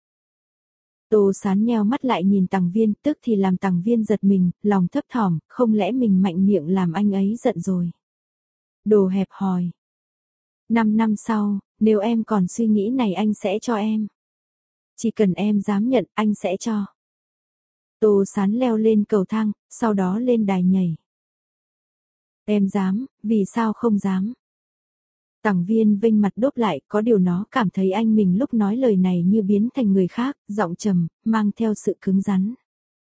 Tô Sán nheo mắt lại nhìn Tằng Viên, tức thì làm Tằng Viên giật mình, lòng thấp thỏm, không lẽ mình mạnh miệng làm anh ấy giận rồi. Đồ hẹp hòi. Năm năm sau, nếu em còn suy nghĩ này anh sẽ cho em. Chỉ cần em dám nhận, anh sẽ cho. Tô Sán leo lên cầu thang, sau đó lên đài nhảy. Em dám, vì sao không dám? Tằng Viên vênh mặt đốp lại, có điều nó cảm thấy anh mình lúc nói lời này như biến thành người khác, giọng trầm, mang theo sự cứng rắn.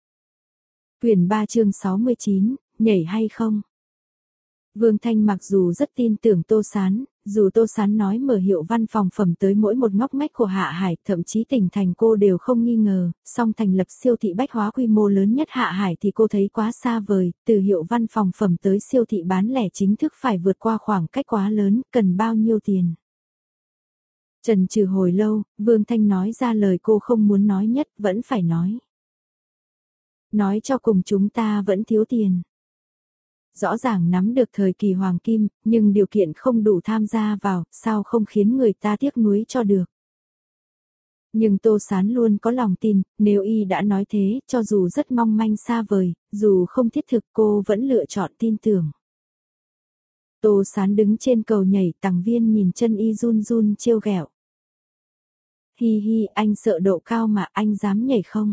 Quyển ba chương sáu mươi chín, nhảy hay không? Vương Thanh mặc dù rất tin tưởng Tô Sán, dù Tô Sán nói mở hiệu văn phòng phẩm tới mỗi một ngóc ngách của Hạ Hải, thậm chí tỉnh thành cô đều không nghi ngờ, song thành lập siêu thị bách hóa quy mô lớn nhất Hạ Hải thì cô thấy quá xa vời, từ hiệu văn phòng phẩm tới siêu thị bán lẻ chính thức phải vượt qua khoảng cách quá lớn, cần bao nhiêu tiền. Chần chừ hồi lâu, Vương Thanh nói ra lời cô không muốn nói nhất, vẫn phải nói. Nói cho cùng chúng ta vẫn thiếu tiền. Rõ ràng nắm được thời kỳ hoàng kim, nhưng điều kiện không đủ tham gia vào, sao không khiến người ta tiếc nuối cho được. Nhưng Tô Sán luôn có lòng tin, nếu y đã nói thế, cho dù rất mong manh xa vời, dù không thiết thực cô vẫn lựa chọn tin tưởng. Tô Sán đứng trên cầu nhảy, Tằng Viên nhìn chân y run run trêu ghẹo. Hi hi, anh sợ độ cao mà anh dám nhảy không?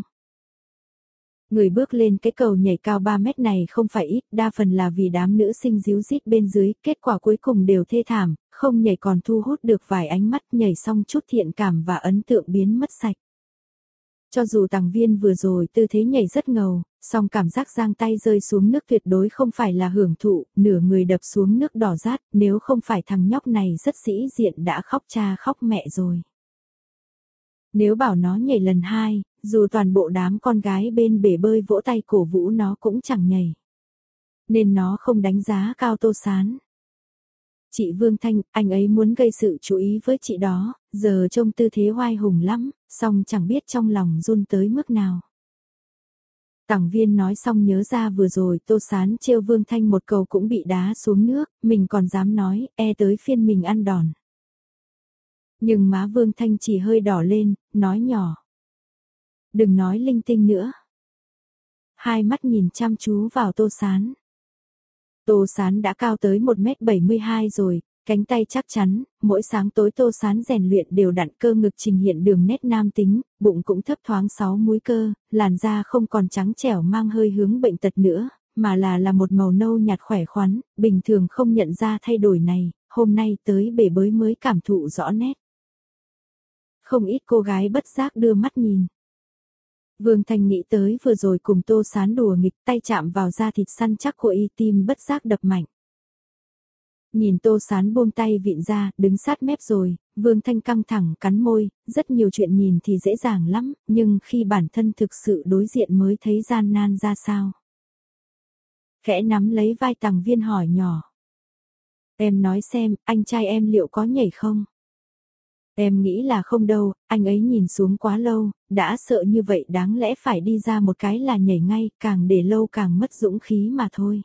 Người bước lên cái cầu nhảy cao ba mét này không phải ít, đa phần là vì đám nữ sinh díu dít bên dưới, kết quả cuối cùng đều thê thảm, không nhảy còn thu hút được vài ánh mắt, nhảy xong chút thiện cảm và ấn tượng biến mất sạch. Cho dù Tằng Viên vừa rồi tư thế nhảy rất ngầu, song cảm giác giang tay rơi xuống nước tuyệt đối không phải là hưởng thụ, nửa người đập xuống nước đỏ rát, nếu không phải thằng nhóc này rất sĩ diện đã khóc cha khóc mẹ rồi. Nếu bảo nó nhảy lần hai, dù toàn bộ đám con gái bên bể bơi vỗ tay cổ vũ nó cũng chẳng nhảy. Nên nó không đánh giá cao Tô Sán. Chị Vương Thanh, anh ấy muốn gây sự chú ý với chị đó, giờ trông tư thế oai hùng lắm, song chẳng biết trong lòng run tới mức nào. Tằng Viên nói xong nhớ ra vừa rồi Tô Sán trêu Vương Thanh một cầu cũng bị đá xuống nước, mình còn dám nói, e tới phiên mình ăn đòn. Nhưng má Vương Thanh chỉ hơi đỏ lên, nói nhỏ. Đừng nói linh tinh nữa. Hai mắt nhìn chăm chú vào Tô Sán. Tô Sán đã cao tới một mét bảy mươi hai rồi, cánh tay chắc chắn, mỗi sáng tối Tô Sán rèn luyện đều đặn, cơ ngực trình hiện đường nét nam tính, bụng cũng thấp thoáng sáu múi cơ, làn da không còn trắng trẻo mang hơi hướng bệnh tật nữa, mà là là một màu nâu nhạt khỏe khoắn, bình thường không nhận ra thay đổi này, hôm nay tới bể bơi mới cảm thụ rõ nét. Không ít cô gái bất giác đưa mắt nhìn. Vương Thanh nghĩ tới vừa rồi cùng Tô Sán đùa nghịch, tay chạm vào da thịt săn chắc của y, tim bất giác đập mạnh. Nhìn Tô Sán buông tay vịn ra, đứng sát mép rồi, Vương Thanh căng thẳng cắn môi, rất nhiều chuyện nhìn thì dễ dàng lắm, nhưng khi bản thân thực sự đối diện mới thấy gian nan ra sao. khẽ nắm lấy vai Tằng Viên hỏi nhỏ. Em nói xem, anh trai em liệu có nhảy không? Em nghĩ là không đâu, anh ấy nhìn xuống quá lâu, đã sợ như vậy đáng lẽ phải đi ra một cái là nhảy ngay, càng để lâu càng mất dũng khí mà thôi.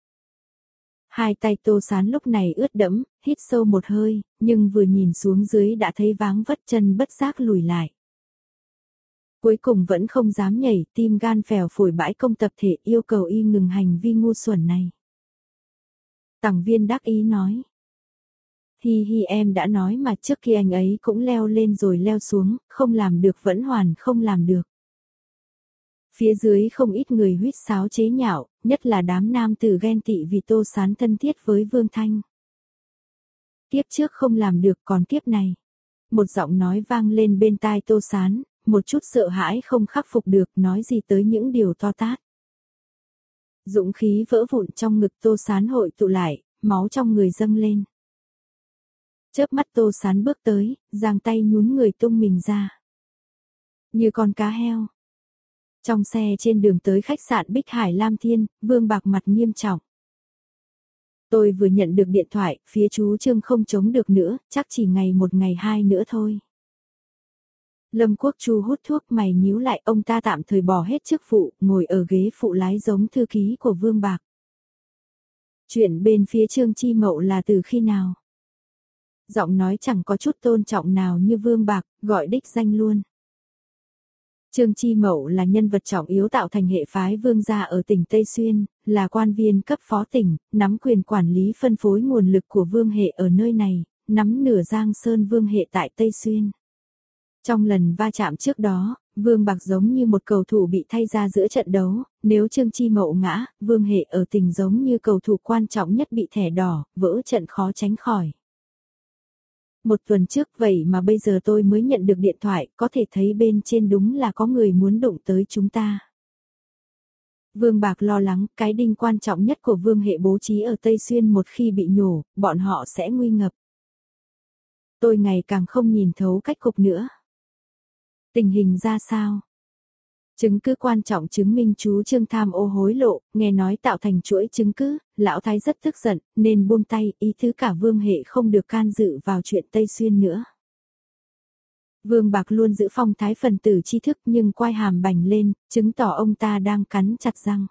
Hai tay Tô Sán lúc này ướt đẫm, hít sâu một hơi, nhưng vừa nhìn xuống dưới đã thấy váng vất, chân bất giác lùi lại. Cuối cùng vẫn không dám nhảy, tim gan phèo phổi bãi công tập thể yêu cầu y ngừng hành vi ngu xuẩn này. Tằng Viên đắc ý nói. Hi hi, em đã nói mà, trước khi anh ấy cũng leo lên rồi leo xuống, không làm được vẫn hoàn không làm được. Phía dưới không ít người huýt sáo chế nhạo, nhất là đám nam tử ghen tị vì Tô Sán thân thiết với Vương Thanh. Kiếp trước không làm được, còn kiếp này. Một giọng nói vang lên bên tai Tô Sán, một chút sợ hãi không khắc phục được, nói gì tới những điều to tát. Dũng khí vỡ vụn trong ngực Tô Sán hội tụ lại, máu trong người dâng lên. Chớp mắt Tô Sán bước tới, giang tay nhún người tung mình ra. Như con cá heo. Trong xe trên đường tới khách sạn Bích Hải Lam Thiên, Vương Bạc mặt nghiêm trọng. Tôi vừa nhận được điện thoại, phía chú Trương không chống được nữa, chắc chỉ ngày một ngày hai nữa thôi. Lâm Quốc Chu hút thuốc, mày nhíu lại, ông ta tạm thời bỏ hết chức vụ, ngồi ở ghế phụ lái giống thư ký của Vương Bạc. Chuyện bên phía Trương Chi Mậu là từ khi nào? Giọng nói chẳng có chút tôn trọng nào như Vương Bạc, gọi đích danh luôn. Trương Chi Mậu là nhân vật trọng yếu tạo thành hệ phái Vương gia ở tỉnh Tây Xuyên, là quan viên cấp phó tỉnh, nắm quyền quản lý phân phối nguồn lực của Vương hệ ở nơi này, nắm nửa Giang Sơn Vương hệ tại Tây Xuyên. Trong lần va chạm trước đó, Vương Bạc giống như một cầu thủ bị thay ra giữa trận đấu, nếu Trương Chi Mậu ngã, Vương hệ ở tỉnh giống như cầu thủ quan trọng nhất bị thẻ đỏ, vỡ trận khó tránh khỏi. Một tuần trước vậy mà bây giờ tôi mới nhận được điện thoại, có thể thấy bên trên đúng là có người muốn đụng tới chúng ta. Vương Bạc lo lắng, cái đinh quan trọng nhất của Vương hệ bố trí ở Tây Xuyên một khi bị nhổ, bọn họ sẽ nguy ngập. Tôi ngày càng không nhìn thấu cách cục nữa. Tình hình ra sao? Chứng cứ quan trọng chứng minh chú Trương tham ô hối lộ, nghe nói tạo thành chuỗi chứng cứ, lão thái rất tức giận, nên buông tay, ý thứ cả Vương hệ không được can dự vào chuyện Tây Xuyên nữa. Vương Bạc luôn giữ phong thái phần tử tri thức nhưng quai hàm bành lên, chứng tỏ ông ta đang cắn chặt răng.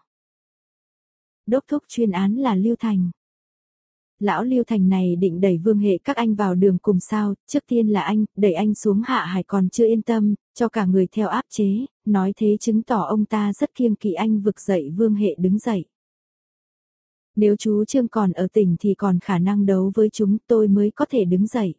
Đốc thúc chuyên án là Lưu Thành. Lão Lưu Thành này định đẩy Vương hệ các anh vào đường cùng sao, trước tiên là anh, đẩy anh xuống hạ hải còn chưa yên tâm, cho cả người theo áp chế, nói thế chứng tỏ ông ta rất kiêng kỵ anh vực dậy Vương hệ đứng dậy. Nếu chú Trương còn ở tỉnh thì còn khả năng đấu với chúng tôi mới có thể đứng dậy.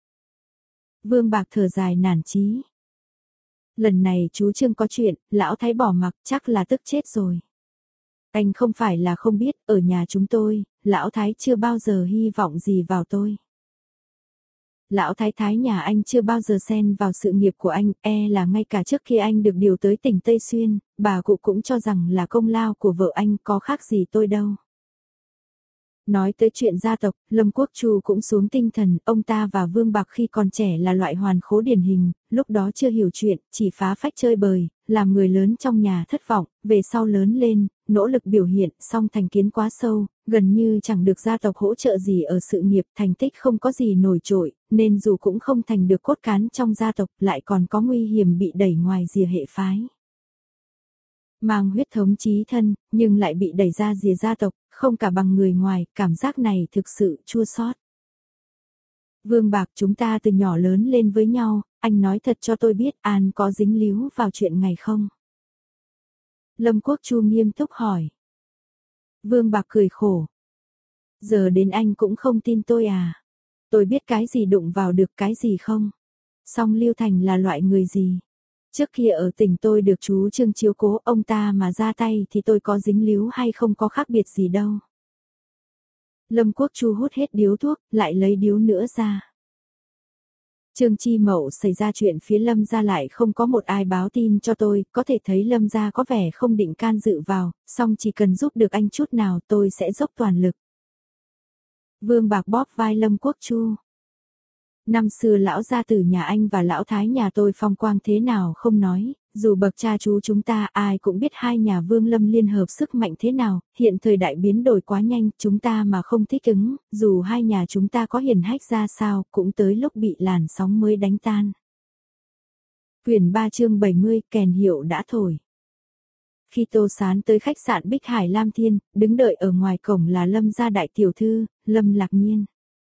Vương Bạc thở dài nản chí. Lần này chú Trương có chuyện, lão thái bỏ mặc chắc là tức chết rồi. Anh không phải là không biết, ở nhà chúng tôi, lão thái chưa bao giờ hy vọng gì vào tôi. Lão thái thái nhà anh chưa bao giờ xen vào sự nghiệp của anh, e là ngay cả trước khi anh được điều tới tỉnh Tây Xuyên, bà cụ cũng cho rằng là công lao của vợ anh, có khác gì tôi đâu. Nói tới chuyện gia tộc, Lâm Quốc Chu cũng xuống tinh thần, ông ta và Vương Bạc khi còn trẻ là loại hoàn khố điển hình, lúc đó chưa hiểu chuyện, chỉ phá phách chơi bời, làm người lớn trong nhà thất vọng, về sau lớn lên, nỗ lực biểu hiện, song thành kiến quá sâu, gần như chẳng được gia tộc hỗ trợ gì ở sự nghiệp, thành tích không có gì nổi trội, nên dù cũng không thành được cốt cán trong gia tộc, lại còn có nguy hiểm bị đẩy ngoài rìa hệ phái. Mang huyết thống chí thân, nhưng lại bị đẩy ra rìa gia tộc, không cả bằng người ngoài, cảm giác này thực sự chua xót. Vương Bạc, chúng ta từ nhỏ lớn lên với nhau, anh nói thật cho tôi biết An có dính líu vào chuyện ngày không? Lâm Quốc Chu nghiêm túc hỏi. Vương Bạc cười khổ. Giờ đến anh cũng không tin tôi à? Tôi biết cái gì đụng vào được cái gì không? Song Lưu Thành là loại người gì? Trước kia ở tỉnh tôi được chú Trương chiếu cố, ông ta mà ra tay thì tôi có dính líu hay không có khác biệt gì đâu. Lâm Quốc Chu hút hết điếu thuốc, lại lấy điếu nữa ra. Trương Chi Mậu xảy ra chuyện phía Lâm gia lại không có một ai báo tin cho tôi, có thể thấy Lâm gia có vẻ không định can dự vào, song chỉ cần giúp được anh chút nào tôi sẽ dốc toàn lực. Vương Bạc bóp vai Lâm Quốc Chu. Năm xưa lão gia tử nhà anh và lão thái nhà tôi phong quang thế nào không nói, Dù bậc cha chú chúng ta ai cũng biết hai nhà Vương Lâm liên hợp sức mạnh thế nào, hiện thời đại biến đổi quá nhanh, chúng ta mà không thích ứng, dù hai nhà chúng ta có hiển hách ra sao, cũng tới lúc bị làn sóng mới đánh tan. Quyển ba chương bảy mươi, kèn hiệu đã thổi. Khi Tô Sán tới khách sạn Bích Hải Lam Thiên, đứng đợi ở ngoài cổng là Lâm gia đại tiểu thư, Lâm Lạc Nhiên.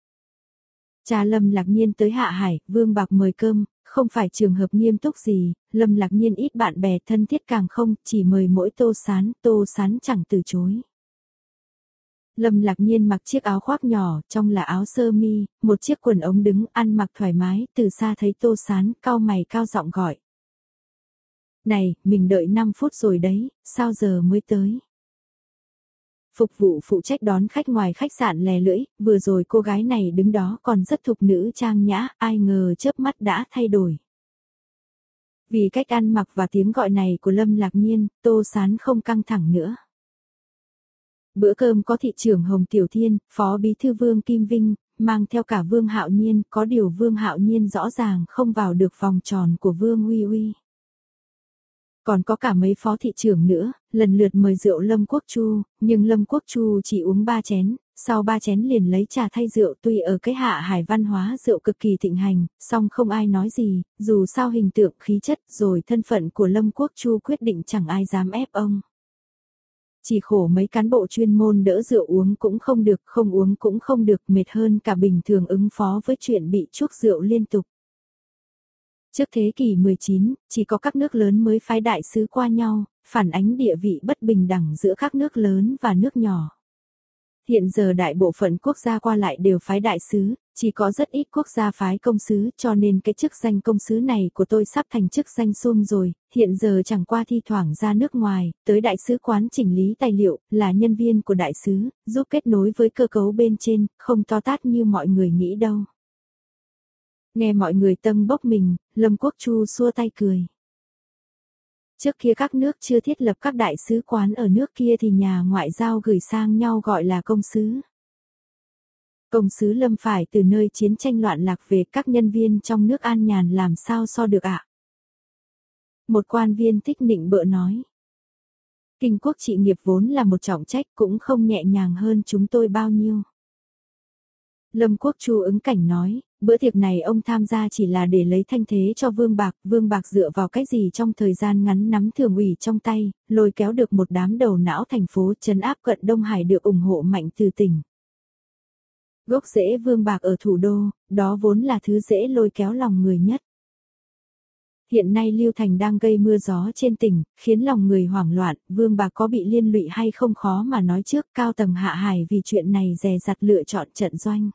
Cha Lâm Lạc Nhiên tới Hạ Hải, Vương Bạc mời cơm, không phải trường hợp nghiêm túc gì, Lâm Lạc Nhiên ít bạn bè thân thiết càng không, chỉ mời mỗi Tô Sán, Tô Sán chẳng từ chối. Lâm Lạc Nhiên mặc chiếc áo khoác nhỏ, trong là áo sơ mi, một chiếc quần ống đứng, ăn mặc thoải mái, từ xa thấy Tô Sán, cau mày cao giọng gọi. Này, mình đợi năm phút rồi đấy, sao giờ mới tới? Phục vụ phụ trách đón khách ngoài khách sạn lè lưỡi, vừa rồi cô gái này đứng đó còn rất thục nữ trang nhã, ai ngờ chớp mắt đã thay đổi. Vì cách ăn mặc và tiếng gọi này của Lâm Lạc Nhiên, Tô Sán không căng thẳng nữa. Bữa cơm có thị trưởng Hồng Tiểu Thiên, phó bí thư Vương Kim Vinh, mang theo cả Vương Hạo Nhiên, có điều Vương Hạo Nhiên rõ ràng không vào được vòng tròn của Vương Uy Uy. Còn có cả mấy phó thị trưởng nữa, lần lượt mời rượu Lâm Quốc Chu, nhưng Lâm Quốc Chu chỉ uống ba chén, sau ba chén liền lấy trà thay rượu. Tuy ở cái Hạ Hải văn hóa rượu cực kỳ thịnh hành, song không ai nói gì, dù sao hình tượng khí chất rồi thân phận của Lâm Quốc Chu quyết định chẳng ai dám ép ông. Chỉ khổ mấy cán bộ chuyên môn đỡ rượu uống cũng không được, không uống cũng không được, mệt hơn cả bình thường ứng phó với chuyện bị chuốc rượu liên tục. Trước thế kỷ mười chín, chỉ có các nước lớn mới phái đại sứ qua nhau, phản ánh địa vị bất bình đẳng giữa các nước lớn và nước nhỏ. Hiện giờ đại bộ phận quốc gia qua lại đều phái đại sứ, chỉ có rất ít quốc gia phái công sứ, cho nên cái chức danh công sứ này của tôi sắp thành chức danh sum rồi, hiện giờ chẳng qua thi thoảng ra nước ngoài, tới đại sứ quán chỉnh lý tài liệu, là nhân viên của đại sứ, giúp kết nối với cơ cấu bên trên, không to tát như mọi người nghĩ đâu. Nghe mọi người tâng bốc mình, Lâm Quốc Chu xua tay cười. Trước kia các nước chưa thiết lập các đại sứ quán ở nước kia thì nhà ngoại giao gửi sang nhau gọi là công sứ. Công sứ Lâm phải từ nơi chiến tranh loạn lạc về, các nhân viên trong nước an nhàn làm sao so được ạ? Một quan viên thích nịnh bợ nói. Kinh quốc trị nghiệp vốn là một trọng trách cũng không nhẹ nhàng hơn chúng tôi bao nhiêu. Lâm Quốc Chu ứng cảnh nói, bữa tiệc này ông tham gia chỉ là để lấy thanh thế cho Vương Bạc, Vương Bạc dựa vào cái gì trong thời gian ngắn nắm thường ủy trong tay, lôi kéo được một đám đầu não thành phố, trấn áp Cận Đông Hải được ủng hộ mạnh từ tỉnh. Gốc rễ Vương Bạc ở thủ đô, đó vốn là thứ dễ lôi kéo lòng người nhất. Hiện nay Lưu Thành đang gây mưa gió trên tỉnh, khiến lòng người hoảng loạn, Vương Bạc có bị liên lụy hay không khó mà nói trước, cao tầng Hạ Hải vì chuyện này dè dặt lựa chọn trận doanh.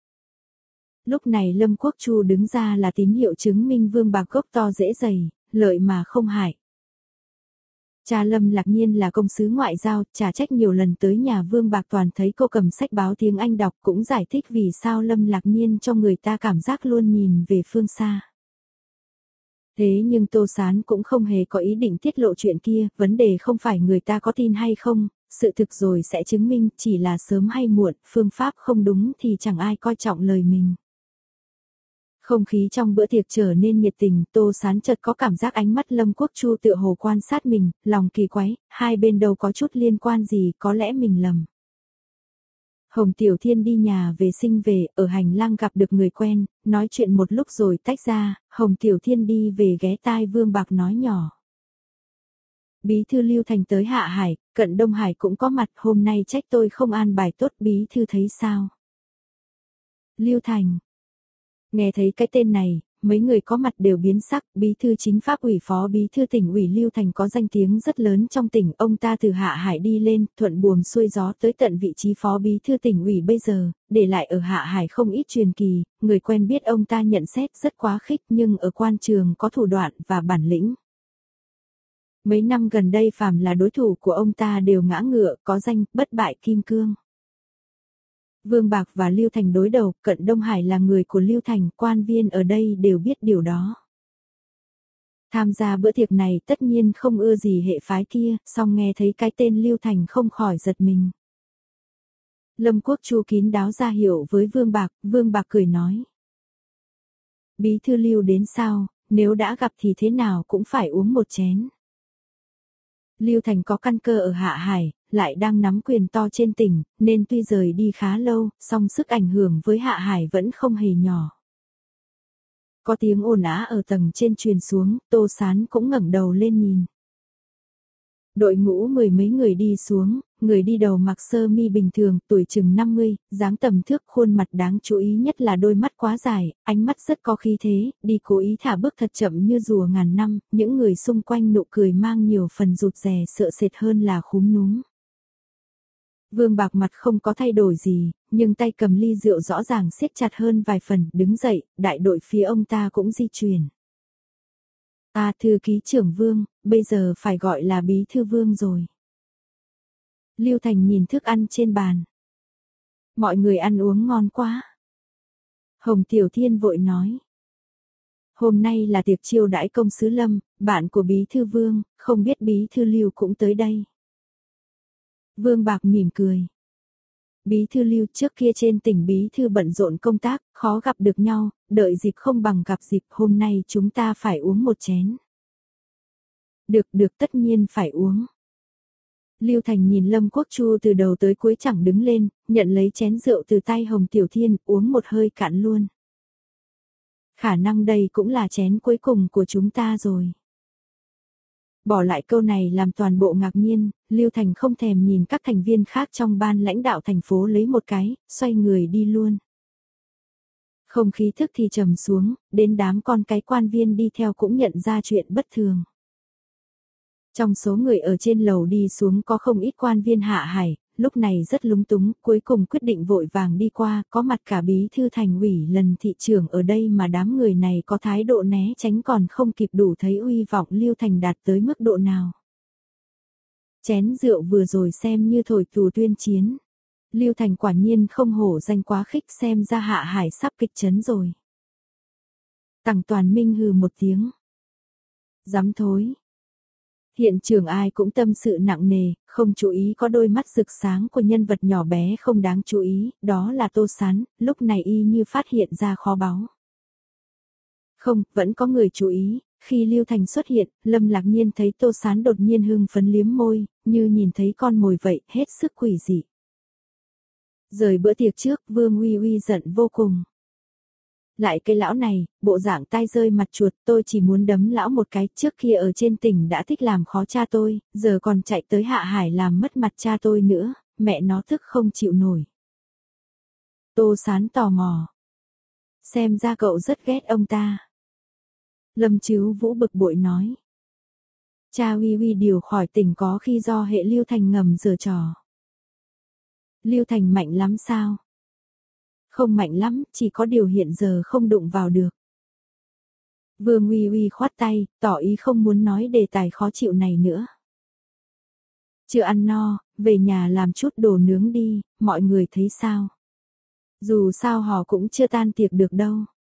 Lúc này Lâm Quốc Chu đứng ra là tín hiệu chứng minh Vương Bạc gốc to dễ dày, lợi mà không hại. Cha Lâm Lạc Nhiên là công sứ ngoại giao, trả trách nhiều lần tới nhà Vương Bạc toàn thấy cô cầm sách báo tiếng Anh đọc, cũng giải thích vì sao Lâm Lạc Nhiên cho người ta cảm giác luôn nhìn về phương xa. Thế nhưng Tô Sán cũng không hề có ý định tiết lộ chuyện kia, vấn đề không phải người ta có tin hay không, sự thực rồi sẽ chứng minh, chỉ là sớm hay muộn, phương pháp không đúng thì chẳng ai coi trọng lời mình. Không khí trong bữa tiệc trở nên nhiệt tình, Tô Sán chợt có cảm giác ánh mắt Lâm Quốc Chu tựa hồ quan sát mình, lòng kỳ quái, hai bên đâu có chút liên quan gì, có lẽ mình lầm. Hồng Tiểu Thiên đi nhà vệ sinh về, ở hành lang gặp được người quen, nói chuyện một lúc rồi tách ra, Hồng Tiểu Thiên đi về ghé tai Vương Bạc nói nhỏ. Bí thư Lưu Thành tới Hạ Hải, Cận Đông Hải cũng có mặt, hôm nay trách tôi không an bài tốt, bí thư thấy sao? Lưu Thành. Nghe thấy cái tên này, mấy người có mặt đều biến sắc, bí thư chính pháp ủy phó bí thư tỉnh ủy Lưu Thành có danh tiếng rất lớn trong tỉnh, ông ta từ Hạ Hải đi lên, thuận buồm xuôi gió tới tận vị trí phó bí thư tỉnh ủy bây giờ, để lại ở Hạ Hải không ít truyền kỳ, người quen biết ông ta nhận xét rất quá khích nhưng ở quan trường có thủ đoạn và bản lĩnh. Mấy năm gần đây phàm là đối thủ của ông ta đều ngã ngựa, có danh bất bại kim cương. Vương Bạc và Lưu Thành đối đầu, Cận Đông Hải là người của Lưu Thành, quan viên ở đây đều biết điều đó. Tham gia bữa tiệc này tất nhiên không ưa gì hệ phái kia, song nghe thấy cái tên Lưu Thành không khỏi giật mình. Lâm Quốc Chu kín đáo ra hiệu với Vương Bạc, Vương Bạc cười nói. Bí thư Lưu đến sao, nếu đã gặp thì thế nào cũng phải uống một chén. Lưu Thành có căn cơ ở Hạ Hải, lại đang nắm quyền to trên tỉnh, nên tuy rời đi khá lâu, song sức ảnh hưởng với Hạ Hải vẫn không hề nhỏ. Có tiếng ồn ào ở tầng trên truyền xuống, Tô Sán cũng ngẩng đầu lên nhìn. Đội ngũ mười mấy người đi xuống, người đi đầu mặc sơ mi bình thường, tuổi chừng năm mươi, dáng tầm thước, khuôn mặt đáng chú ý nhất là đôi mắt quá dài, ánh mắt rất có khí thế, đi cố ý thả bước thật chậm như rùa ngàn năm, những người xung quanh nụ cười mang nhiều phần rụt rè sợ sệt hơn là khúm núm. Vương Bạc mặt không có thay đổi gì, nhưng tay cầm ly rượu rõ ràng siết chặt hơn vài phần, đứng dậy, đại đội phía ông ta cũng di chuyển. À, thư ký trưởng Vương, bây giờ phải gọi là bí thư Vương rồi. Lưu Thành nhìn thức ăn trên bàn. Mọi người ăn uống ngon quá. Hồng Tiểu Thiên vội nói. Hôm nay là tiệc chiêu đãi công sứ Lâm, bạn của bí thư Vương, không biết bí thư Lưu cũng tới đây. Vương Bạc mỉm cười. Bí thư Lưu trước kia trên tỉnh bí thư bận rộn công tác, khó gặp được nhau, đợi dịp không bằng gặp dịp, hôm nay chúng ta phải uống một chén. Được được tất nhiên phải uống. Lưu Thành nhìn Lâm Quốc Chu từ đầu tới cuối chẳng đứng lên, nhận lấy chén rượu từ tay Hồng Tiểu Thiên, uống một hơi cạn luôn. Khả năng đây cũng là chén cuối cùng của chúng ta rồi. Bỏ lại câu này làm toàn bộ ngạc nhiên, Lưu Thành không thèm nhìn các thành viên khác trong ban lãnh đạo thành phố lấy một cái, xoay người đi luôn. Không khí thức thì trầm xuống, đến đám con cái quan viên đi theo cũng nhận ra chuyện bất thường. Trong số người ở trên lầu đi xuống có không ít quan viên Hạ Hải, lúc này rất lúng túng, cuối cùng quyết định vội vàng đi qua, có mặt cả bí thư thành ủy lần thị trưởng ở đây mà đám người này có thái độ né tránh còn không kịp đủ thấy uy vọng Lưu Thành đạt tới mức độ nào. Chén rượu vừa rồi xem như thổi tù tuyên chiến. Lưu Thành quả nhiên không hổ danh quá khích, xem ra Hạ Hải sắp kịch chấn rồi. Tằng Toàn Minh hừ một tiếng. Dám thối. Hiện trường ai cũng tâm sự nặng nề, không chú ý có đôi mắt rực sáng của nhân vật nhỏ bé không đáng chú ý, đó là Tô Sán, lúc này y như phát hiện ra kho báu. Không, vẫn có người chú ý, khi Lưu Thành xuất hiện, Lâm Lạc Nhiên thấy Tô Sán đột nhiên hưng phấn liếm môi, như nhìn thấy con mồi vậy, hết sức quỷ dị. Rời bữa tiệc trước, Vương Uy Uy giận vô cùng. Lại cái lão này, bộ dạng tai rơi mặt chuột, tôi chỉ muốn đấm lão một cái, trước kia ở trên tỉnh đã thích làm khó cha tôi, giờ còn chạy tới Hạ Hải làm mất mặt cha tôi nữa, mẹ nó tức không chịu nổi. Tô Sán tò mò. Xem ra cậu rất ghét ông ta. Lâm Chứu Vũ bực bội nói. Cha Uy Uy điều khỏi tỉnh có khi do hệ Lưu Thành ngầm giở trò. Lưu Thành mạnh lắm sao? Không mạnh lắm, chỉ có điều hiện giờ không đụng vào được. Vương Uy Uy khoát tay, tỏ ý không muốn nói đề tài khó chịu này nữa. Chưa ăn no, về nhà làm chút đồ nướng đi, mọi người thấy sao? Dù sao họ cũng chưa tan tiệc được đâu.